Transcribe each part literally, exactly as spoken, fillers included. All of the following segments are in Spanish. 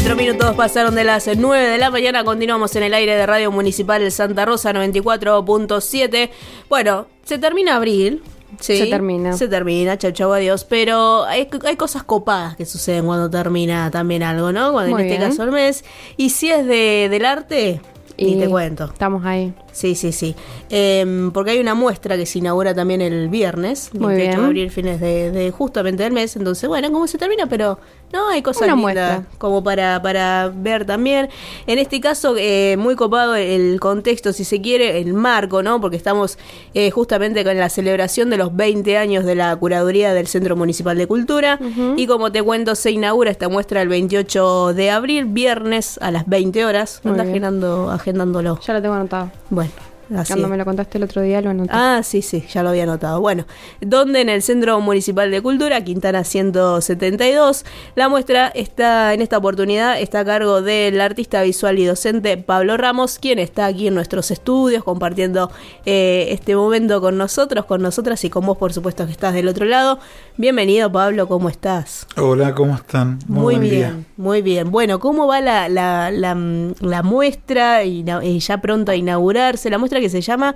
Cuatro minutos pasaron de las nueve de la mañana. Continuamos en el aire de Radio Municipal de Santa Rosa noventa y cuatro punto siete. Bueno, se termina abril. Sí, se termina. Se termina, chau chau, adiós. Pero hay, hay cosas copadas que suceden cuando termina también algo, ¿no? Cuando Muy en este bien. caso el mes. Y si es de, del arte, y te cuento. Estamos ahí. Sí, sí, sí. Eh, porque hay una muestra que se inaugura también el viernes, Muy veintiocho bien. de abril, fines de, de justamente del mes. Entonces, bueno, ¿cómo se termina? Pero no, hay cosas Una lindas muestra. como para, para ver también. En este caso, eh, muy copado el contexto, si se quiere, el marco, ¿no? Porque estamos eh, justamente con la celebración de los veinte años de la curaduría del Centro Municipal de Cultura. Ujú. Y como te cuento, se inaugura esta muestra el veintiocho de abril, viernes a las veinte horas. Muy Anda bien. agendando, agendándolo. Ya lo tengo anotado. Bueno. Así Cuando es. me lo contaste el otro día lo anoté. Ah, sí, sí, ya lo había notado. Bueno, donde en el Centro Municipal de Cultura, Quintana ciento setenta y dos, la muestra está en esta oportunidad está a cargo del artista visual y docente Pablo Ramos, quien está aquí en nuestros estudios compartiendo eh, este momento con nosotros, con nosotras y con vos, por supuesto, que estás del otro lado. Bienvenido, Pablo, ¿cómo estás? Hola, ¿cómo están? Muy, buen bien, día. muy bien. Bueno, ¿cómo va la, la, la, la muestra y, la- y ya pronto a inaugurarse? La muestra que se llama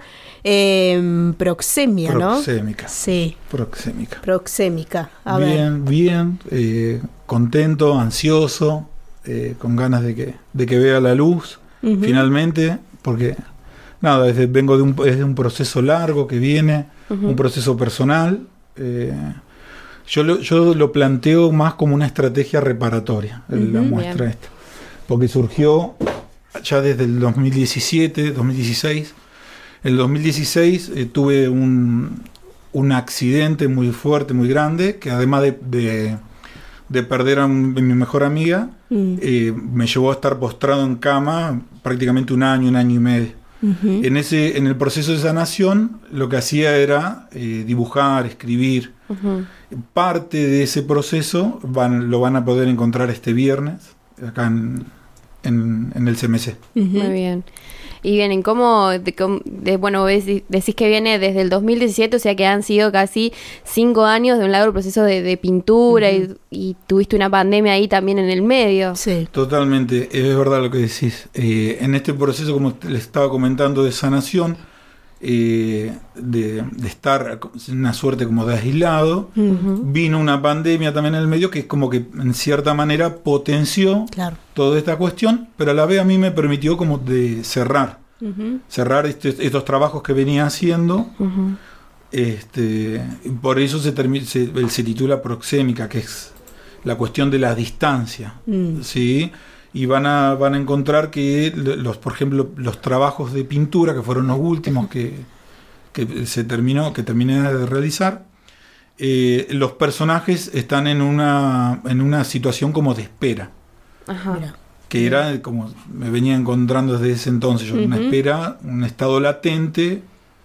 eh, Proxemia, ¿no? Proxémica. Sí, Proxémica. Proxémica. A ver. Bien, bien, eh, contento, ansioso, eh, con ganas de que, de que vea la luz, Ujú. finalmente, porque nada, desde- vengo de un, es de un proceso largo que viene, Ujú. un proceso personal. eh, yo, lo, yo lo planteo más como una estrategia reparatoria, el- la Ujú, muestra bien. esta, porque surgió ya desde el dos mil diecisiete, dos mil dieciséis. En el dos mil dieciséis eh, tuve un, un accidente muy fuerte, muy grande, que además de, de, de perder a un- mi mejor amiga, Mm. eh, me llevó a estar postrado en cama prácticamente un año, un año y medio. Ujú. En ese, en el proceso de sanación, lo que hacía era eh, dibujar, escribir. Ujú. Parte de ese proceso van, lo van a poder encontrar este viernes, acá en, en, en el C M C. Ujú. Muy bien. Y bien, ¿cómo, de, cómo- de- bueno, ves- decís que viene desde el dos mil diecisiete, o sea que han sido casi cinco años de un largo proceso de, de pintura Ujú. y, y tuviste una pandemia ahí también en el medio. Sí. Totalmente, es verdad lo que decís. Eh, en este proceso, como te- les estaba comentando, de sanación, eh, de, de estar en una suerte como de aislado, Ujú. vino una pandemia también en el medio que como que en cierta manera potenció Claro. toda esta cuestión, pero a la vez a mí me permitió como de cerrar, Ujú. cerrar este- estos trabajos que venía haciendo. Ujú. Este, y por eso se, termi- se, él se titula Proxémica, que es la cuestión de la distancia, Mm. ¿sí? Y van a, van a encontrar que, los, por ejemplo, los trabajos de pintura, que fueron los últimos que, que se terminó, que terminé de realizar, eh, los personajes están en una, en una situación como de espera, Ajá. Mira. que era como me venía encontrando desde ese entonces, yo, una Ujú. espera, un estado latente,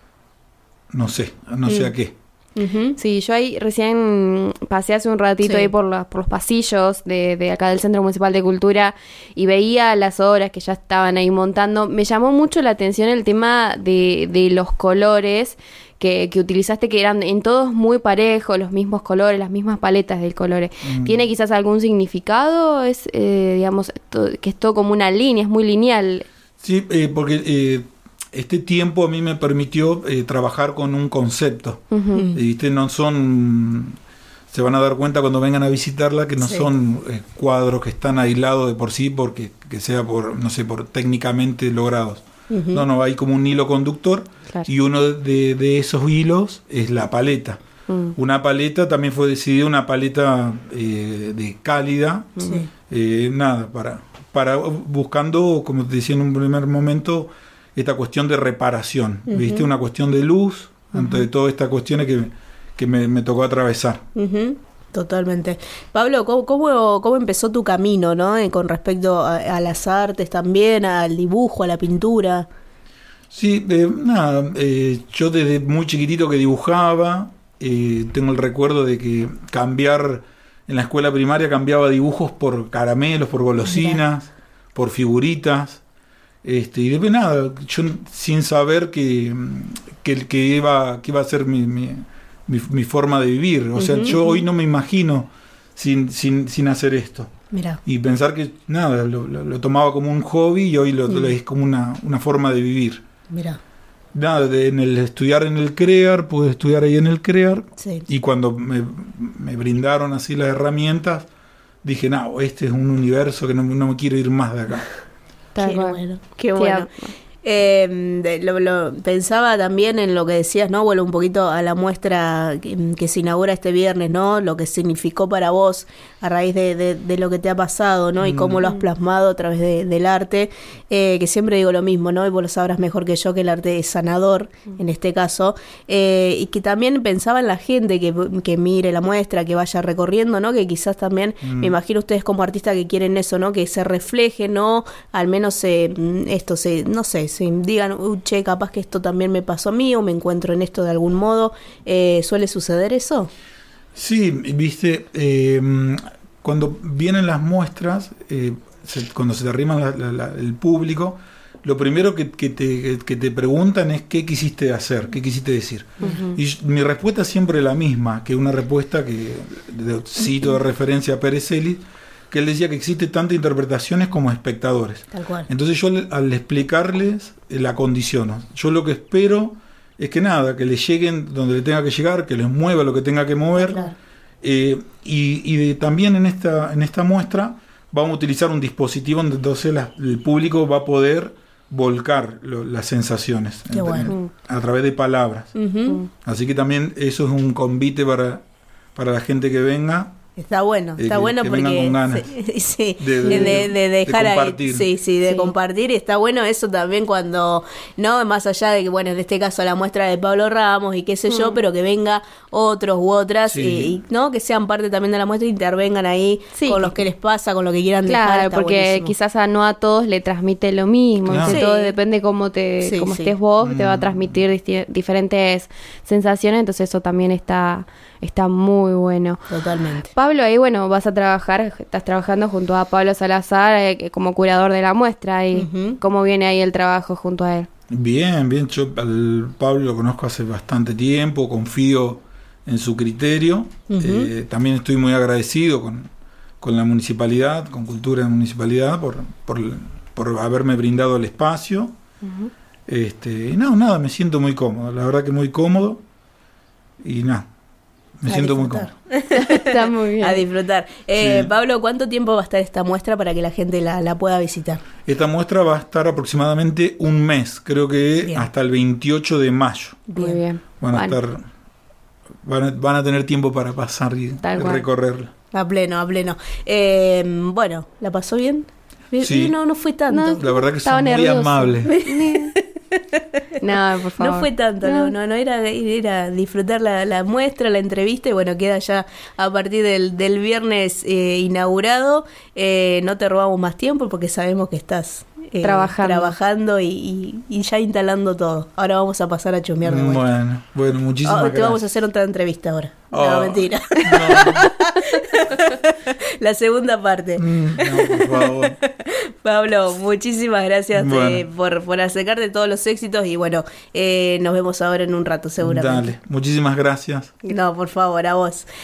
no sé, no sé Mm. a qué. Ujú. Sí, yo ahí recién pasé hace un ratito Sí. ahí por, la- por los pasillos de, de acá del Centro Municipal de Cultura y veía las obras que ya estaban ahí montando. Me llamó mucho la atención el tema de, de los colores que, que utilizaste, que eran en todos muy parejos, los mismos colores, las mismas paletas del color. Mm. ¿Tiene quizás algún significado? Es, eh, digamos, to- que es todo como una línea, es muy lineal. Sí, eh, porque eh, este tiempo a mí me permitió eh, trabajar con un concepto. Ujú. Mm. Y, ¿viste? No son, se van a dar cuenta cuando vengan a visitarla que no Sí. son eh, cuadros que están aislados de por sí porque que sea por, no sé, por técnicamente logrados. Ujú. No, no, hay como un hilo conductor Claro. y uno de, de esos hilos es la paleta. Mm. Una paleta también fue decidida, una paleta eh, de cálida, Sí. eh, nada, para, para buscando, como te decía en un primer momento, esta cuestión de reparación, Ujú. ¿viste? Una cuestión de luz, ante todas estas cuestiones que, que me, me tocó atravesar. Ujú. Totalmente. Pablo, ¿cómo, cómo, cómo empezó tu camino, ¿no? Eh, con respecto a, a las artes también, al dibujo, a la pintura. Sí, eh, nada, eh, yo desde muy chiquitito que dibujaba, eh, tengo el recuerdo de que cambiar, en la escuela primaria cambiaba dibujos por caramelos, por golosinas, por figuritas, este, y después nada, yo sin saber que, que, que, iba, que iba a ser mi, mi, mi, mi forma de vivir, o sea, Ujú, yo ujú. hoy no me imagino sin, sin, sin hacer esto. Mirá. Y pensar que, nada, lo, lo, lo tomaba como un hobby y hoy lo, Mm. lo es como una, una forma de vivir. Mirá. Nada, de, en el estudiar en el CREAR, pude estudiar ahí en el CREAR, Sí. y cuando me, me brindaron así las herramientas, dije, no, este es un universo que no, no me quiero ir más de acá. Tal Qué cual. bueno. Qué Sí, bueno. a- Eh, de- lo, lo- pensaba también en lo que decías, ¿no? Vuelvo un poquito a la muestra que, que se inaugura este viernes, ¿no? Lo que significó para vos a raíz de, de- de lo que te ha pasado, ¿no? Y cómo lo has plasmado a través de- del arte, eh, que siempre digo lo mismo, ¿no? Y vos lo sabrás mejor que yo, que el arte es sanador, en este caso, eh, y que también pensaba en la gente que, que mire la muestra, que vaya recorriendo, ¿no? Que quizás también, Mm. me imagino ustedes como artistas que quieren eso, ¿no? Que se refleje, ¿no? Al menos eh, esto, se, no sé, se digan, "Uh, che, capaz que esto también me pasó a mí o me encuentro en esto de algún modo". Eh, ¿Suele suceder eso? Sí, viste, eh, cuando vienen las muestras, eh, se- cuando se te arrima la- la- la- el público, lo primero que, que te, que te preguntan es qué quisiste hacer, qué quisiste decir. Y yo- mi respuesta es siempre la misma, que una respuesta que de- cito de referencia a Pérez Celis, que él decía que existe tantas interpretaciones como espectadores. Tal cual. Entonces yo le- al explicarles eh, la condiciono. Yo lo que espero es que nada, que les lleguen donde le tenga que llegar, que les mueva lo que tenga que mover. Claro. Eh, y y de- también en esta, en esta muestra vamos a utilizar un dispositivo donde entonces la- el público va a poder volcar lo- las sensaciones Qué bueno. a través de palabras. Ujú. Así que también eso es un convite para, para la gente que venga. Está bueno, Eh, está que- bueno que porque vengan con ganas. sí, sí, De- de, de- de- de dejar de ahí, compartir. sí, sí, de Sí. compartir, y está bueno eso también cuando, no, más allá de que, bueno, en este caso la muestra de Pablo Ramos y qué sé yo, pero que venga otros u otras, Sí. y, y, no, que sean parte también de la muestra, intervengan ahí Sí. con los que les pasa, con lo que quieran dejar. Claro, está porque buenísimo. quizás a no a todos le transmite lo mismo, Claro. ¿viste? Sí. Todo depende cómo te Sí, cómo sí. estés vos, te va a Mm. transmitir disti- diferentes sensaciones, entonces eso también está está muy bueno. Totalmente. Pablo, ahí bueno, vas a trabajar, estás trabajando junto a Pablo Salazar eh, que- como curador de la muestra, y Ujú. cómo viene ahí el trabajo junto a él. Bien, bien. Yo al Pablo lo conozco hace bastante tiempo, confío en su criterio. Ujú. Eh, también estoy muy agradecido con, con la municipalidad, con Cultura de Municipalidad, por, por, por haberme brindado el espacio. Este, y no, nada, me siento muy cómodo, la verdad que muy cómodo. Y nada, me A siento muy disfrutar. cómodo. Está muy bien. A disfrutar. Eh, Sí. Pablo, ¿cuánto tiempo va a estar esta muestra para que la gente la, la pueda visitar? Esta muestra va a estar aproximadamente un mes, creo que Bien. hasta el veintiocho de mayo. Muy bien. Van a Bueno, estar, van a, van a tener tiempo para pasar y Tal cual. recorrerla. A pleno, a pleno. Eh, bueno, ¿la pasó bien? Sí. No, no fue tanto. No, La verdad que Estaba son muy nervioso. amables. No, por favor. No fue tanto, no, No. no, no era, era disfrutar la, la muestra, la entrevista, y bueno, queda ya a partir del, del viernes eh, inaugurado. Eh, no te robamos más tiempo porque sabemos que estás eh, Trabajando. trabajando y, y- y ya instalando todo. Ahora vamos a pasar a chusmear de vuelta. Bueno, bueno, muchísimas Ah, te gracias. vamos a hacer otra entrevista ahora. No, Oh. mentira. No, La segunda parte. mm, no, por favor. Pablo, muchísimas gracias Bueno. eh, por, por acercarte todos los éxitos, y bueno, eh, nos vemos ahora en un rato seguramente. Dale, muchísimas gracias. No, por favor, a vos.